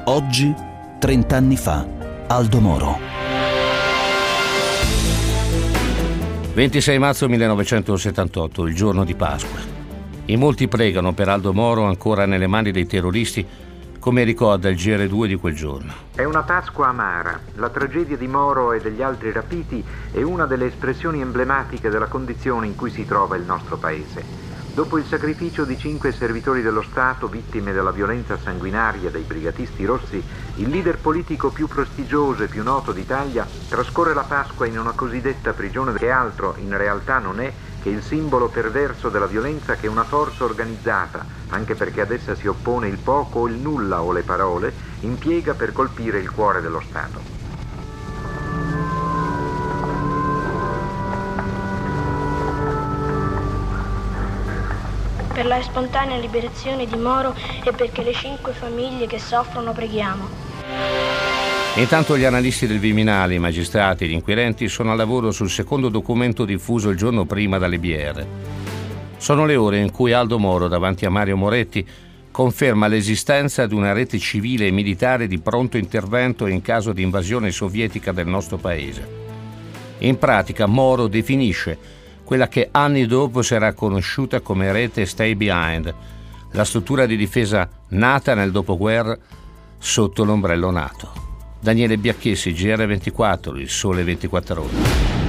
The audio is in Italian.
Oggi, 30 anni fa, Aldo Moro. 26 marzo 1978, il giorno di Pasqua. In molti pregano per Aldo Moro ancora nelle mani dei terroristi, come ricorda il GR2 di quel giorno. È una Pasqua amara. La tragedia di Moro e degli altri rapiti è una delle espressioni emblematiche della condizione in cui si trova il nostro paese. Dopo il sacrificio di 5 servitori dello Stato, vittime della violenza sanguinaria dei brigatisti rossi, il leader politico più prestigioso e più noto d'Italia trascorre la Pasqua in una cosiddetta prigione che altro in realtà non è che il simbolo perverso della violenza che una forza organizzata, anche perché ad essa si oppone il poco o il nulla o le parole, impiega per colpire il cuore dello Stato. Per la spontanea liberazione di Moro e perché le 5 famiglie che soffrono preghiamo. Intanto gli analisti del Viminale, i magistrati e gli inquirenti sono al lavoro sul secondo documento diffuso il giorno prima dalle BR. Sono le ore in cui Aldo Moro, davanti a Mario Moretti, conferma l'esistenza di una rete civile e militare di pronto intervento in caso di invasione sovietica del nostro paese. In pratica Moro definisce quella che anni dopo sarà conosciuta come rete Stay Behind, la struttura di difesa nata nel dopoguerra sotto l'ombrello NATO. Daniele Biacchessi, GR24, Il Sole 24 Ore.